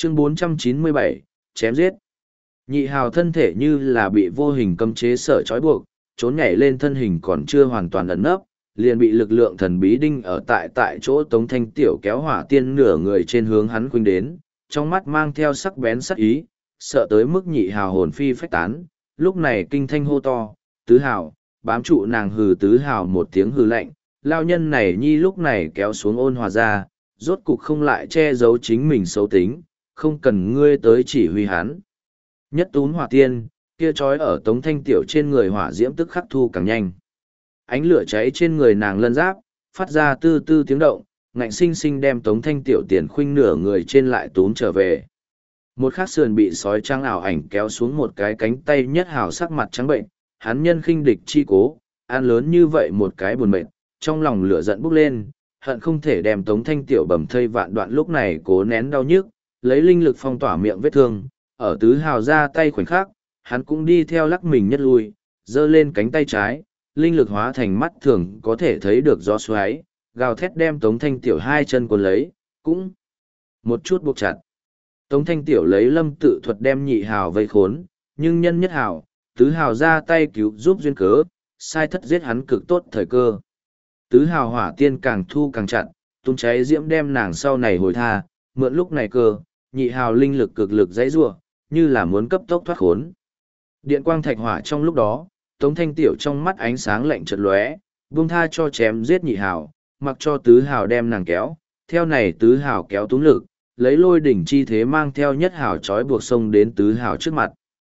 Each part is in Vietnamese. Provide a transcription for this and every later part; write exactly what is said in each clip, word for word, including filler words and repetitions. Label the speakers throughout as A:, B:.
A: Chương bốn trăm chín mươi bảy, chém giết. Nhị hào thân thể như là bị vô hình cấm chế sở trói buộc, trốn nhảy lên thân hình còn chưa hoàn toàn ẩn nấp, liền bị lực lượng thần bí đinh ở tại tại chỗ Tống Thanh Tiểu kéo hỏa tiên nửa người trên hướng hắn khuynh đến, trong mắt mang theo sắc bén sắc ý, sợ tới mức nhị hào hồn phi phách tán, lúc này kinh thanh hô to, tứ hào, bám trụ nàng hừ tứ hào một tiếng hừ lạnh, lao nhân này nhi lúc này kéo xuống ôn hòa ra, rốt cục không lại che giấu chính mình xấu tính, không cần ngươi tới chỉ huy hắn. Nhất tún hỏa tiên, kia trói ở Tống Thanh Tiểu trên người hỏa diễm tức khắc thu càng nhanh. Ánh lửa cháy trên người nàng lân giáp, phát ra tư tư tiếng động, ngạnh sinh sinh đem Tống Thanh Tiểu tiền khuynh nửa người trên lại tún trở về. Một khắc sườn bị sói trắng ảo ảnh kéo xuống một cái cánh tay nhất hào sắc mặt trắng bệnh, hắn nhân khinh địch chi cố, ăn lớn như vậy một cái buồn mệt, trong lòng lửa giận bốc lên, hận không thể đem Tống Thanh Tiểu bầm thây vạn đoạn lúc này cố nén đau nhức, lấy linh lực phong tỏa miệng vết thương, ở tứ hào ra tay khoảnh khắc, hắn cũng đi theo lắc mình nhất lui, giơ lên cánh tay trái, linh lực hóa thành mắt thường có thể thấy được gió xoáy, gào thét đem Tống Thanh Tiểu hai chân cuốn lấy, cũng một chút buộc chặt. Tống Thanh Tiểu lấy lâm tự thuật đem nhị hào vây khốn, nhưng nhân nhất hào, tứ hào ra tay cứu giúp duyên cớ, sai thất giết hắn cực tốt thời cơ. Tứ hào hỏa tiên càng thu càng chặt, tung cháy diễm đem nàng sau này hồi tha, mượn lúc này cơ, nhị hào linh lực cực lực dãy rủa, như là muốn cấp tốc thoát khốn. Điện quang thạch hỏa trong lúc đó, Tống Thanh Tiểu trong mắt ánh sáng lạnh chợt lóe, buông tha cho chém giết nhị hào, mặc cho tứ hào đem nàng kéo, theo này tứ hào kéo túng lực, lấy lôi đỉnh chi thế mang theo nhất hào trói buộc sông đến tứ hào trước mặt.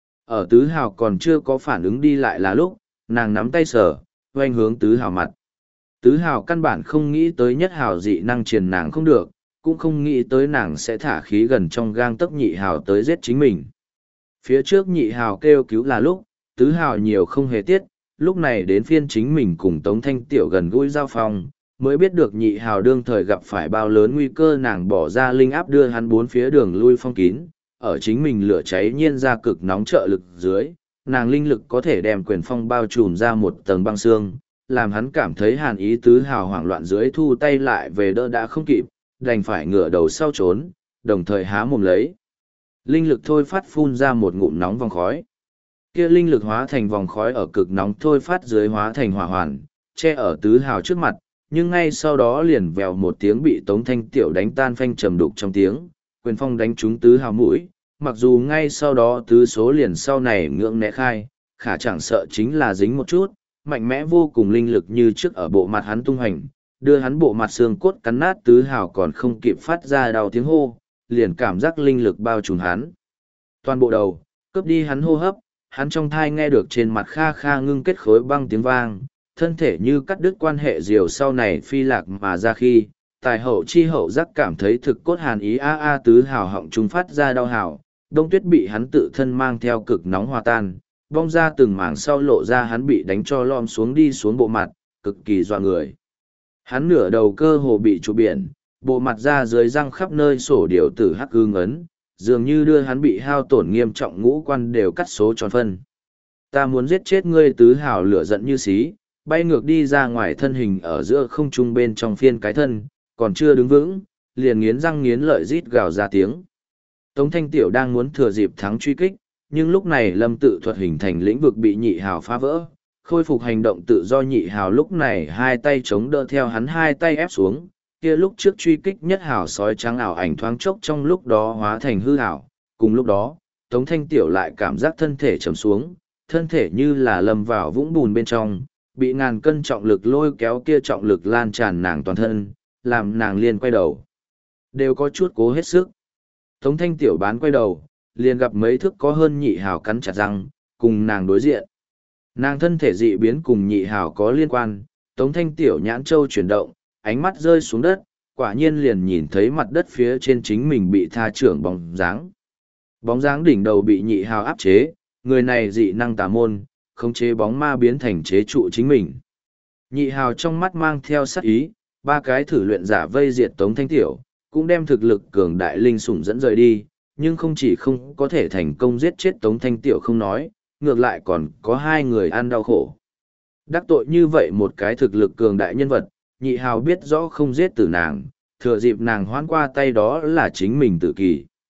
A: Ở tứ hào còn chưa có phản ứng đi lại là lúc, nàng nắm tay sở, oanh hướng tứ hào mặt. Tứ hào căn bản không nghĩ tới nhất hào dị năng truyền nàng không được, cũng không nghĩ tới nàng sẽ thả khí gần trong gang tấc nhị hào tới giết chính mình. Phía trước nhị hào kêu cứu là lúc, tứ hào nhiều không hề tiết, lúc này đến phiên chính mình cùng Tống Thanh Tiểu gần gũi giao phòng, mới biết được nhị hào đương thời gặp phải bao lớn nguy cơ, nàng bỏ ra linh áp đưa hắn bốn phía đường lui phong kín, ở chính mình lửa cháy nhiên ra cực nóng trợ lực dưới, nàng linh lực có thể đem quyền phong bao trùm ra một tầng băng xương, làm hắn cảm thấy hàn ý tứ hào hoảng loạn dưới thu tay lại về đỡ đã không kịp, đành phải ngửa đầu sau trốn, đồng thời há mồm lấy. Linh lực thôi phát phun ra một ngụm nóng vòng khói. Kia linh lực hóa thành vòng khói ở cực nóng thôi phát dưới hóa thành hỏa hoàn, che ở tứ hào trước mặt, nhưng ngay sau đó liền vèo một tiếng bị Tống Thanh Tiểu đánh tan phanh trầm đục trong tiếng, quyền phong đánh trúng tứ hào mũi, mặc dù ngay sau đó tứ số liền sau này ngưỡng né khai, khả chẳng sợ chính là dính một chút, mạnh mẽ vô cùng linh lực như trước ở bộ mặt hắn tung hành, đưa hắn bộ mặt xương cốt cắn nát tứ hào còn không kịp phát ra đau tiếng hô, liền cảm giác linh lực bao trùm hắn. Toàn bộ đầu, cướp đi hắn hô hấp, hắn trong thai nghe được trên mặt kha kha ngưng kết khối băng tiếng vang, thân thể như cắt đứt quan hệ diều sau này phi lạc mà ra khi, tài hậu chi hậu giác cảm thấy thực cốt hàn ý a a tứ hào họng trung phát ra đau hào, đông tuyết bị hắn tự thân mang theo cực nóng hòa tan, bong ra từng mảng sau lộ ra hắn bị đánh cho lom xuống đi xuống bộ mặt, cực kỳ dọa người. Hắn nửa đầu cơ hồ bị trụ biển, bộ mặt ra dưới răng khắp nơi sổ điệu tử hắc hương ấn, dường như đưa hắn bị hao tổn nghiêm trọng ngũ quan đều cắt số tròn phân. Ta muốn giết chết ngươi tứ hào lửa giận như xí, bay ngược đi ra ngoài thân hình ở giữa không trung bên trong phiên cái thân, còn chưa đứng vững, liền nghiến răng nghiến lợi rít gào ra tiếng. Tống Thanh Tiểu đang muốn thừa dịp thắng truy kích, nhưng lúc này lâm tự thuật hình thành lĩnh vực bị nhị hào phá vỡ, khôi phục hành động tự do nhị hào lúc này hai tay chống đỡ theo hắn hai tay ép xuống, kia lúc trước truy kích nhất hào sói trắng ảo ảnh thoáng chốc trong lúc đó hóa thành hư hảo, cùng lúc đó, Tống Thanh Tiểu lại cảm giác thân thể trầm xuống, thân thể như là lâm vào vũng bùn bên trong, bị ngàn cân trọng lực lôi kéo kia trọng lực lan tràn nàng toàn thân, làm nàng liền quay đầu. Đều có chút cố hết sức. Tống Thanh Tiểu bán quay đầu, liền gặp mấy thước có hơn nhị hào cắn chặt răng, cùng nàng đối diện. Nàng thân thể dị biến cùng nhị hào có liên quan, Tống Thanh Tiểu nhãn châu chuyển động, ánh mắt rơi xuống đất, quả nhiên liền nhìn thấy mặt đất phía trên chính mình bị tha trưởng bóng dáng. Bóng dáng đỉnh đầu bị nhị hào áp chế, người này dị năng tà môn, khống chế bóng ma biến thành chế trụ chính mình. Nhị hào trong mắt mang theo sát ý, ba cái thử luyện giả vây diệt Tống Thanh Tiểu, cũng đem thực lực cường đại linh sủng dẫn rời đi, nhưng không chỉ không có thể thành công giết chết Tống Thanh Tiểu không nói, ngược lại còn có hai người ăn đau khổ. Đắc tội như vậy một cái thực lực cường đại nhân vật, nhị hào biết rõ không giết tử nàng, thừa dịp nàng hoán qua tay đó là chính mình tự kỳ.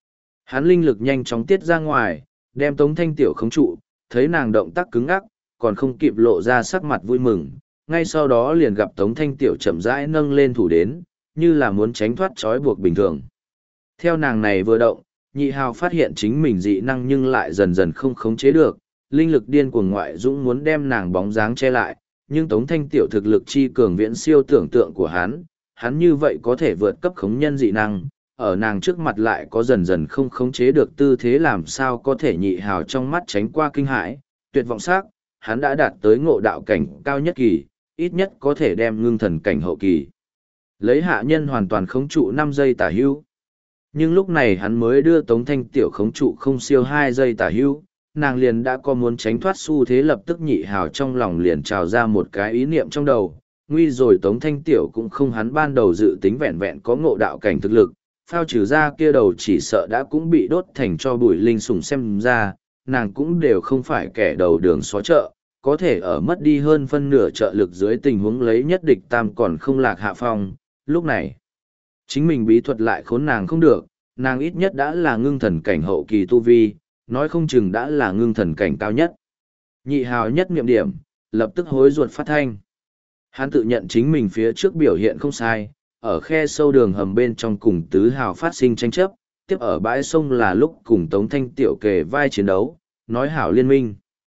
A: Hắn linh lực nhanh chóng tiết ra ngoài, đem Tống Thanh Tiểu khống trụ, thấy nàng động tác cứng ngắc, còn không kịp lộ ra sắc mặt vui mừng, ngay sau đó liền gặp Tống Thanh Tiểu chậm rãi nâng lên thủ đến, như là muốn tránh thoát trói buộc bình thường. Theo nàng này vừa động, Nhị Hào phát hiện chính mình dị năng nhưng lại dần dần không khống chế được, linh lực điên cuồng ngoại dũng muốn đem nàng bóng dáng che lại, nhưng Tống Thanh Tiểu thực lực chi cường viễn siêu tưởng tượng của hắn, hắn như vậy có thể vượt cấp khống nhân dị năng, ở nàng trước mặt lại có dần dần không khống chế được tư thế làm sao có thể Nhị Hào trong mắt tránh qua kinh hãi, tuyệt vọng sắc, hắn đã đạt tới ngộ đạo cảnh cao nhất kỳ, ít nhất có thể đem ngưng thần cảnh hậu kỳ. Lấy hạ nhân hoàn toàn khống trụ năm giây tả hưu. Nhưng lúc này hắn mới đưa Tống Thanh Tiểu khống trụ không siêu hai giây tả hưu, nàng liền đã có muốn tránh thoát xu thế, lập tức Nhị Hào trong lòng liền trào ra một cái ý niệm trong đầu. Nguy rồi Tống Thanh Tiểu cũng không hắn ban đầu dự tính vẹn vẹn có ngộ đạo cảnh thực lực, phao trừ ra kia đầu chỉ sợ đã cũng bị đốt thành cho bụi linh sủng xem ra, nàng cũng đều không phải kẻ đầu đường xó chợ, có thể ở mất đi hơn phân nửa trợ lực dưới tình huống lấy nhất địch tam còn không lạc hạ phong. Lúc này, chính mình bí thuật lại khốn nàng không được, nàng ít nhất đã là ngưng thần cảnh hậu kỳ tu vi, nói không chừng đã là ngưng thần cảnh cao nhất. Nhị Hào nhất niệm điểm, lập tức hối ruột phát thanh. Hắn tự nhận chính mình phía trước biểu hiện không sai, ở khe sâu đường hầm bên trong cùng Tứ Hào phát sinh tranh chấp, tiếp ở bãi sông là lúc cùng Tống Thanh Tiểu kề vai chiến đấu, nói hảo liên minh.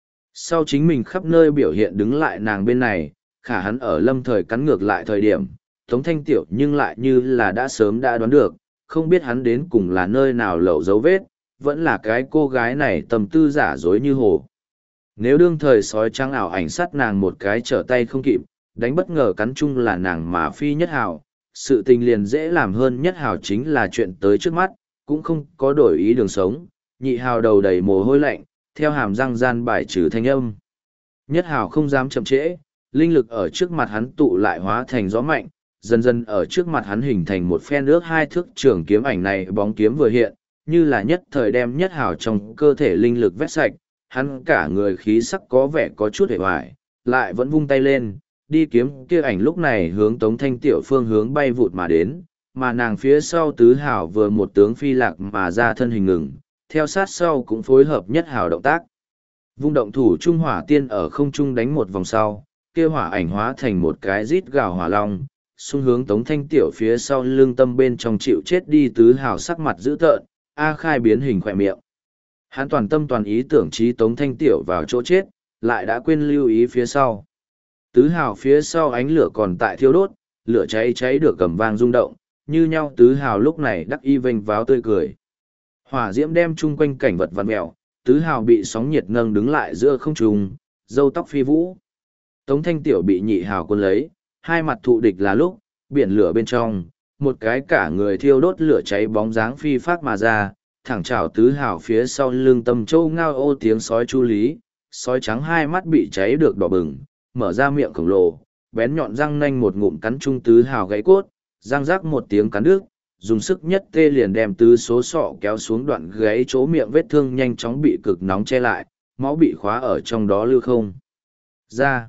A: Sau chính mình khắp nơi biểu hiện đứng lại nàng bên này, khả hắn ở lâm thời cắn ngược lại thời điểm, Tống Thanh Tiểu nhưng lại như là đã sớm đã đoán được, không biết hắn đến cùng là nơi nào lậu dấu vết, vẫn là cái cô gái này tâm tư giả dối như hồ. Nếu đương thời sói trắng ảo ảnh sát nàng một cái trở tay không kịp, đánh bất ngờ cắn chung là nàng mà phi nhất hào, sự tình liền dễ làm hơn. Nhất hào chính là chuyện tới trước mắt, cũng không có đổi ý đường sống. Nhị Hào đầu đầy mồ hôi lạnh, theo hàm răng gian bài trừ thanh âm. Nhất Hào không dám chậm trễ, linh lực ở trước mặt hắn tụ lại hóa thành gió mạnh, dần dần ở trước mặt hắn hình thành một phen nước hai thước trường kiếm, ảnh này bóng kiếm vừa hiện, như là nhất thời đem Nhất Hào trong cơ thể linh lực vét sạch, hắn cả người khí sắc có vẻ có chút hề hoài, lại vẫn vung tay lên, đi kiếm kia ảnh lúc này hướng Tống Thanh Tiểu phương hướng bay vụt mà đến, mà nàng phía sau Tứ Hào vừa một tướng phi lạc mà ra thân hình ngừng, theo sát sau cũng phối hợp Nhất Hào động tác. Vung động thủ trung hỏa tiên ở không trung đánh một vòng sau, kia hỏa ảnh hóa thành một cái rít gào hỏa long, xung hướng Tống Thanh Tiểu phía sau lưng tâm bên trong chịu chết đi. Tứ Hào sắc mặt dữ tợn, A Khai biến hình khỏe miệng. Hắn toàn tâm toàn ý tưởng trí Tống Thanh Tiểu vào chỗ chết, lại đã quên lưu ý phía sau. Tứ Hào phía sau ánh lửa còn tại thiêu đốt, lửa cháy cháy được cầm vang rung động, như nhau Tứ Hào lúc này đắc y vênh váo tươi cười. Hỏa diễm đem chung quanh cảnh vật vặn mèo, Tứ Hào bị sóng nhiệt nâng đứng lại giữa không trung, râu tóc phi vũ. Tống Thanh Tiểu bị Nhị Hào quân lấy, hai mặt thụ địch là lúc, biển lửa bên trong, một cái cả người thiêu đốt lửa cháy bóng dáng phi phát mà ra, thẳng chảo Tứ Hào phía sau lưng tâm châu ngao ô tiếng sói chu lý, sói trắng hai mắt bị cháy được đỏ bừng, mở ra miệng khổng lồ, bén nhọn răng nanh một ngụm cắn trung Tứ Hào gãy cốt, răng rác một tiếng cắn đứt, dùng sức nhất tê liền đem tứ số sọ kéo xuống đoạn gáy chỗ miệng, vết thương nhanh chóng bị cực nóng che lại, máu bị khóa ở trong đó lưu không ra.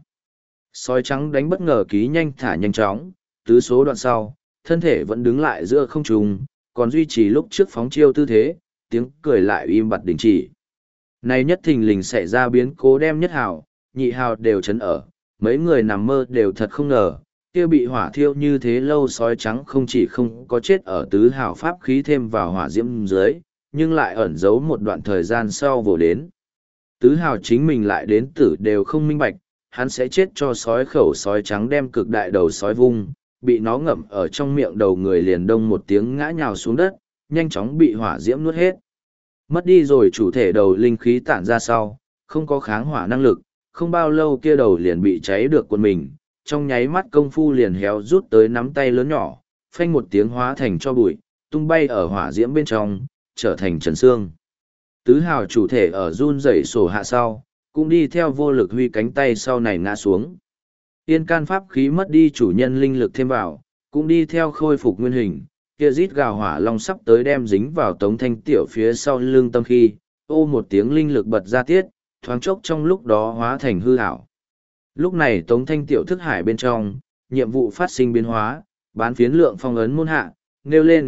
A: Sói trắng đánh bất ngờ ký nhanh thả nhanh chóng, tứ số đoạn sau, thân thể vẫn đứng lại giữa không trung, còn duy trì lúc trước phóng chiêu tư thế, tiếng cười lại im bặt đình chỉ. Này nhất thình lình xảy ra biến cố đem Nhất Hào, Nhị Hào đều chấn ở, mấy người nằm mơ đều thật không ngờ, kia bị hỏa thiêu như thế lâu sói trắng không chỉ không có chết ở Tứ Hào pháp khí thêm vào hỏa diễm dưới, nhưng lại ẩn giấu một đoạn thời gian sau vồ đến. Tứ Hào chính mình lại đến tử đều không minh bạch, hắn sẽ chết cho sói khẩu sói trắng đem cực đại đầu sói vung, bị nó ngậm ở trong miệng đầu người liền đông một tiếng ngã nhào xuống đất, nhanh chóng bị hỏa diễm nuốt hết. Mất đi rồi chủ thể đầu linh khí tản ra sau, không có kháng hỏa năng lực, không bao lâu kia đầu liền bị cháy được quần mình, trong nháy mắt công phu liền héo rút tới nắm tay lớn nhỏ, phanh một tiếng hóa thành cho bụi, tung bay ở hỏa diễm bên trong, trở thành trần xương. Tứ Hào chủ thể ở run rẩy sổ hạ sau, cũng đi theo vô lực huy cánh tay sau này ngã xuống. Tiên can pháp khí mất đi chủ nhân linh lực thêm vào, cũng đi theo khôi phục nguyên hình, kia rít gào hỏa long sắp tới đem dính vào Tống Thanh Tiểu phía sau lưng tâm khi, ô một tiếng linh lực bật ra tiết, thoáng chốc trong lúc đó hóa thành hư ảo. Lúc này Tống Thanh Tiểu thức hải bên trong, nhiệm vụ phát sinh biến hóa, bán phiến lượng phong ấn môn hạ, nêu lên,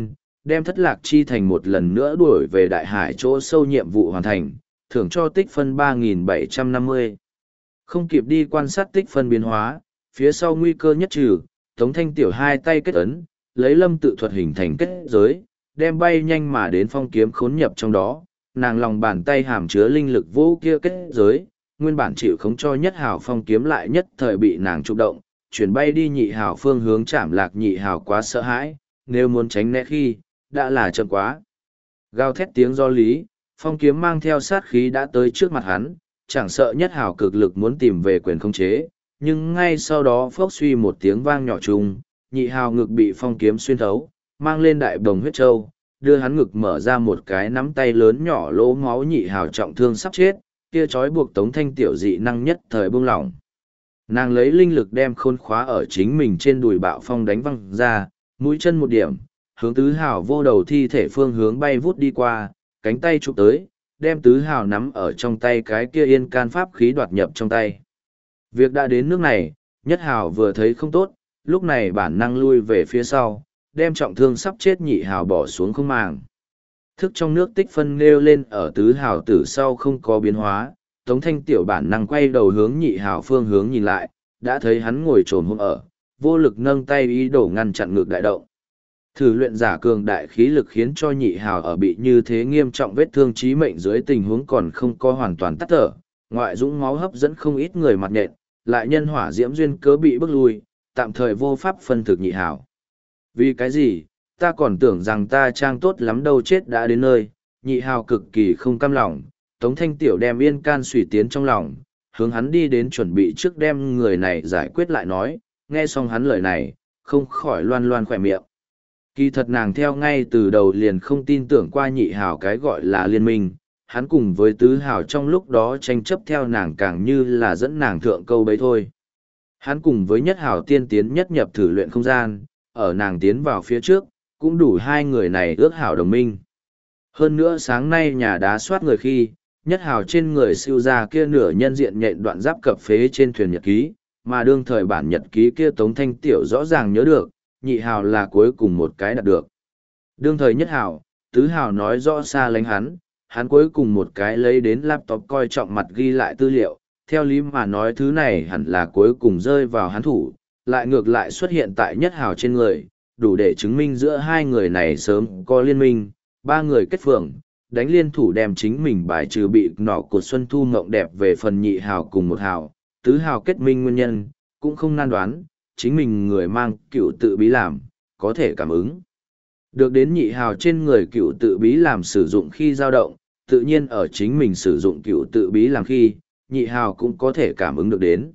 A: đem thất lạc chi thành một lần nữa đuổi về đại hải chỗ sâu nhiệm vụ hoàn thành, thưởng cho tích phân ba nghìn bảy trăm năm mươi. Không kịp đi quan sát tích phân biến hóa, phía sau nguy cơ nhất trừ, Tống Thanh Tiểu hai tay kết ấn, lấy lâm tự thuật hình thành kết giới, đem bay nhanh mà đến phong kiếm khốn nhập trong đó, nàng lòng bàn tay hàm chứa linh lực vô kia kết giới, nguyên bản chịu khống cho nhất hào phong kiếm lại nhất thời bị nàng trục động, chuyển bay đi nhị hào phương hướng chạm lạc nhị hào quá sợ hãi, nếu muốn tránh né khi, đã là chậm quá. Gào thét tiếng do lý, phong kiếm mang theo sát khí đã tới trước mặt hắn, chẳng sợ nhất hào cực lực muốn tìm về quyền khống chế, nhưng ngay sau đó phốc suy một tiếng vang nhỏ trùng, nhị hào ngực bị phong kiếm xuyên thấu, mang lên đại bồng huyết trâu, đưa hắn ngực mở ra một cái nắm tay lớn nhỏ lỗ máu, nhị hào trọng thương sắp chết, kia trói buộc Tống Thanh Tiểu dị năng nhất thời buông lỏng. Nàng lấy linh lực đem khôn khóa ở chính mình trên đùi bạo phong đánh văng ra, mũi chân một điểm, hướng tứ hào vô đầu thi thể phương hướng bay vút đi qua, cánh tay chụp tới, đem tứ hào nắm ở trong tay cái kia yên can pháp khí đoạt nhập trong tay. Việc đã đến nước này, nhất hào vừa thấy không tốt, lúc này bản năng lui về phía sau, đem trọng thương sắp chết nhị hào bỏ xuống không màng. Thức trong nước tích phân nêu lên ở tứ hào tử sau không có biến hóa, Tống Thanh Tiểu bản năng quay đầu hướng nhị hào phương hướng nhìn lại, đã thấy hắn ngồi trồm hôm ở, vô lực nâng tay ý đồ ngăn chặn ngược đại động. Thử luyện giả cường đại khí lực khiến cho nhị hào ở bị như thế nghiêm trọng vết thương chí mệnh dưới tình huống còn không có hoàn toàn tắt thở, ngoại dũng máu hấp dẫn không ít người mặt nện, lại nhân hỏa diễm duyên cớ bị bức lui, tạm thời vô pháp phân thực nhị hào. Vì cái gì, ta còn tưởng rằng ta trang tốt lắm đâu, chết đã đến nơi, nhị hào cực kỳ không cam lòng, Tống Thanh Tiểu đem yên can suy tiến trong lòng, hướng hắn đi đến chuẩn bị trước đem người này giải quyết lại nói, nghe xong hắn lời này, không khỏi loan loan khỏe miệng. Kỳ thật nàng theo ngay từ đầu liền không tin tưởng qua nhị hào cái gọi là liên minh, hắn cùng với tứ hào trong lúc đó tranh chấp theo nàng càng như là dẫn nàng thượng câu bấy thôi. Hắn cùng với nhất hào tiên tiến nhất nhập thử luyện không gian, ở nàng tiến vào phía trước, cũng đủ hai người này ước hảo đồng minh. Hơn nữa sáng nay nhà đá soát người khi, nhất hào trên người siêu ra kia nửa nhân diện nhện đoạn giáp cập phế trên thuyền nhật ký, mà đương thời bản nhật ký kia Tống Thanh Tiểu rõ ràng nhớ được, nhị hào là cuối cùng một cái đạt được. Đương thời nhất hào, tứ hào nói rõ xa lánh hắn, hắn cuối cùng một cái lấy đến laptop coi trọng mặt ghi lại tư liệu, theo lý mà nói thứ này hẳn là cuối cùng rơi vào hắn thủ, lại ngược lại xuất hiện tại nhất hào trên người, đủ để chứng minh giữa hai người này sớm có liên minh, ba người kết phường, đánh liên thủ đem chính mình bài trừ bị nọ cột Xuân Thu mộng đẹp về phần nhị hào cùng một hào, tứ hào kết minh nguyên nhân, cũng không nan đoán, chính mình người mang cựu tự bí làm, có thể cảm ứng. Được đến nhị hào trên người cựu tự bí làm sử dụng khi dao động, tự nhiên ở chính mình sử dụng cựu tự bí làm khi, nhị hào cũng có thể cảm ứng được đến.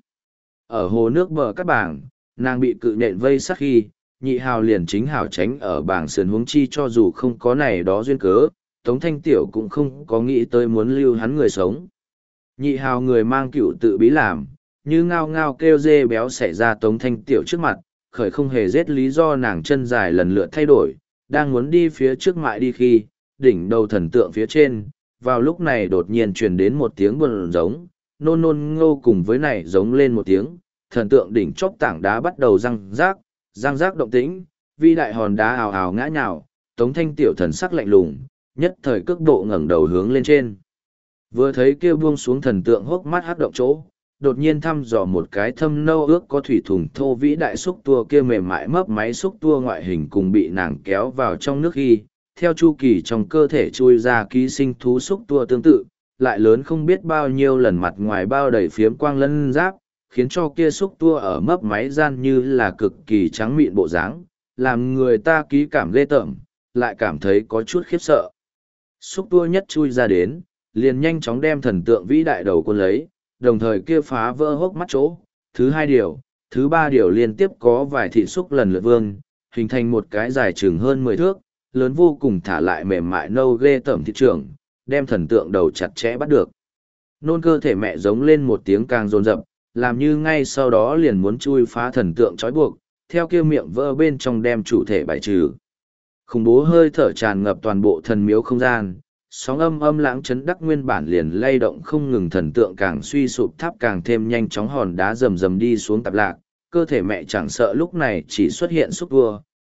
A: Ở hồ nước bờ cát bảng, nàng bị cự nện vây sát khi, nhị hào liền chính hào tránh ở bảng sườn huống chi cho dù không có này đó duyên cớ, Tống Thanh Tiểu cũng không có nghĩ tới muốn lưu hắn người sống. Nhị hào người mang cựu tự bí làm, như ngao ngao kêu dê béo xảy ra Tống Thanh Tiểu trước mặt, khởi không hề giết lý do nàng chân dài lần lượt thay đổi, đang muốn đi phía trước mại đi khi, đỉnh đầu thần tượng phía trên, vào lúc này đột nhiên truyền đến một tiếng buồn giống, nôn nôn ngô cùng với này giống lên một tiếng, thần tượng đỉnh chóp tảng đá bắt đầu răng rác, răng rác động tĩnh, vi đại hòn đá ào ào ngã nhào, Tống Thanh Tiểu thần sắc lạnh lùng, nhất thời cước bộ ngẩng đầu hướng lên trên. Vừa thấy kêu buông xuống thần tượng hốc mắt hắc động chỗ, đột nhiên thăm dò một cái thâm nâu ước có thủy thùng thô vĩ đại xúc tua kia mềm mại mấp máy xúc tua ngoại hình cùng bị nàng kéo vào trong nước khi, theo chu kỳ trong cơ thể chui ra ký sinh thú xúc tua tương tự, lại lớn không biết bao nhiêu lần mặt ngoài bao đầy phiếm quang lân giáp, khiến cho kia xúc tua ở mấp máy gian như là cực kỳ trắng mịn bộ dáng, làm người ta ký cảm ghê tởm, lại cảm thấy có chút khiếp sợ. Xúc tua nhất chui ra đến, liền nhanh chóng đem thần tượng vĩ đại đầu quân lấy, đồng thời kia phá vỡ hốc mắt chỗ. Thứ hai điều, thứ ba điều liên tiếp có vài thị xúc lần lượt vương, hình thành một cái dài chừng hơn mười thước, lớn vô cùng thả lại mềm mại nâu ghê tởm thị trường, đem thần tượng đầu chặt chẽ bắt được. Nôn cơ thể mẹ giống lên một tiếng càng rồn rập, làm như ngay sau đó liền muốn chui phá thần tượng trói buộc, theo kia miệng vỡ bên trong đem chủ thể bài trừ. Khủng bố hơi thở tràn ngập toàn bộ thần miếu không gian, sóng âm âm lãng chấn đắc nguyên bản liền lay động không ngừng, thần tượng càng suy sụp, tháp càng thêm nhanh chóng, hòn đá rầm rầm đi xuống tạp lạc, cơ thể mẹ chẳng sợ lúc này chỉ xuất hiện xúc vua,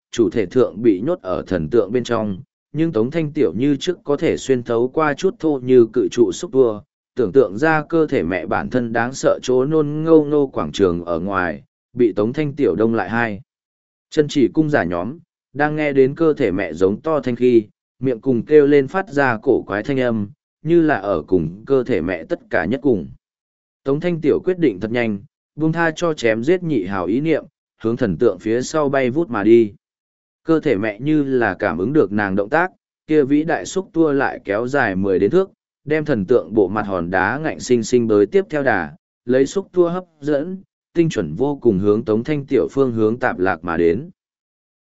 A: chủ thể thượng bị nhốt ở thần tượng bên trong, nhưng Tống Thanh Tiểu như trước có thể xuyên thấu qua chút thô như cự trụ xúc tua, tưởng tượng ra cơ thể mẹ bản thân đáng sợ chỗ nôn ngâu ngô quảng trường ở ngoài, bị Tống Thanh Tiểu đông lại hai. Chân chỉ cung giả nhóm, đang nghe đến cơ thể mẹ giống to thanh khi, miệng cùng kêu lên phát ra cổ quái thanh âm, như là ở cùng cơ thể mẹ tất cả nhất cùng. Tống Thanh Tiểu quyết định thật nhanh, buông tha cho chém giết nhị hào ý niệm, hướng thần tượng phía sau bay vút mà đi. Cơ thể mẹ như là cảm ứng được nàng động tác, kia vĩ đại xúc tua lại kéo dài mười đến thước, đem thần tượng bộ mặt hòn đá ngạnh sinh sinh bới tiếp theo đà, lấy xúc tua hấp dẫn, tinh chuẩn vô cùng hướng Tống Thanh Tiểu phương hướng tạp lạc mà đến.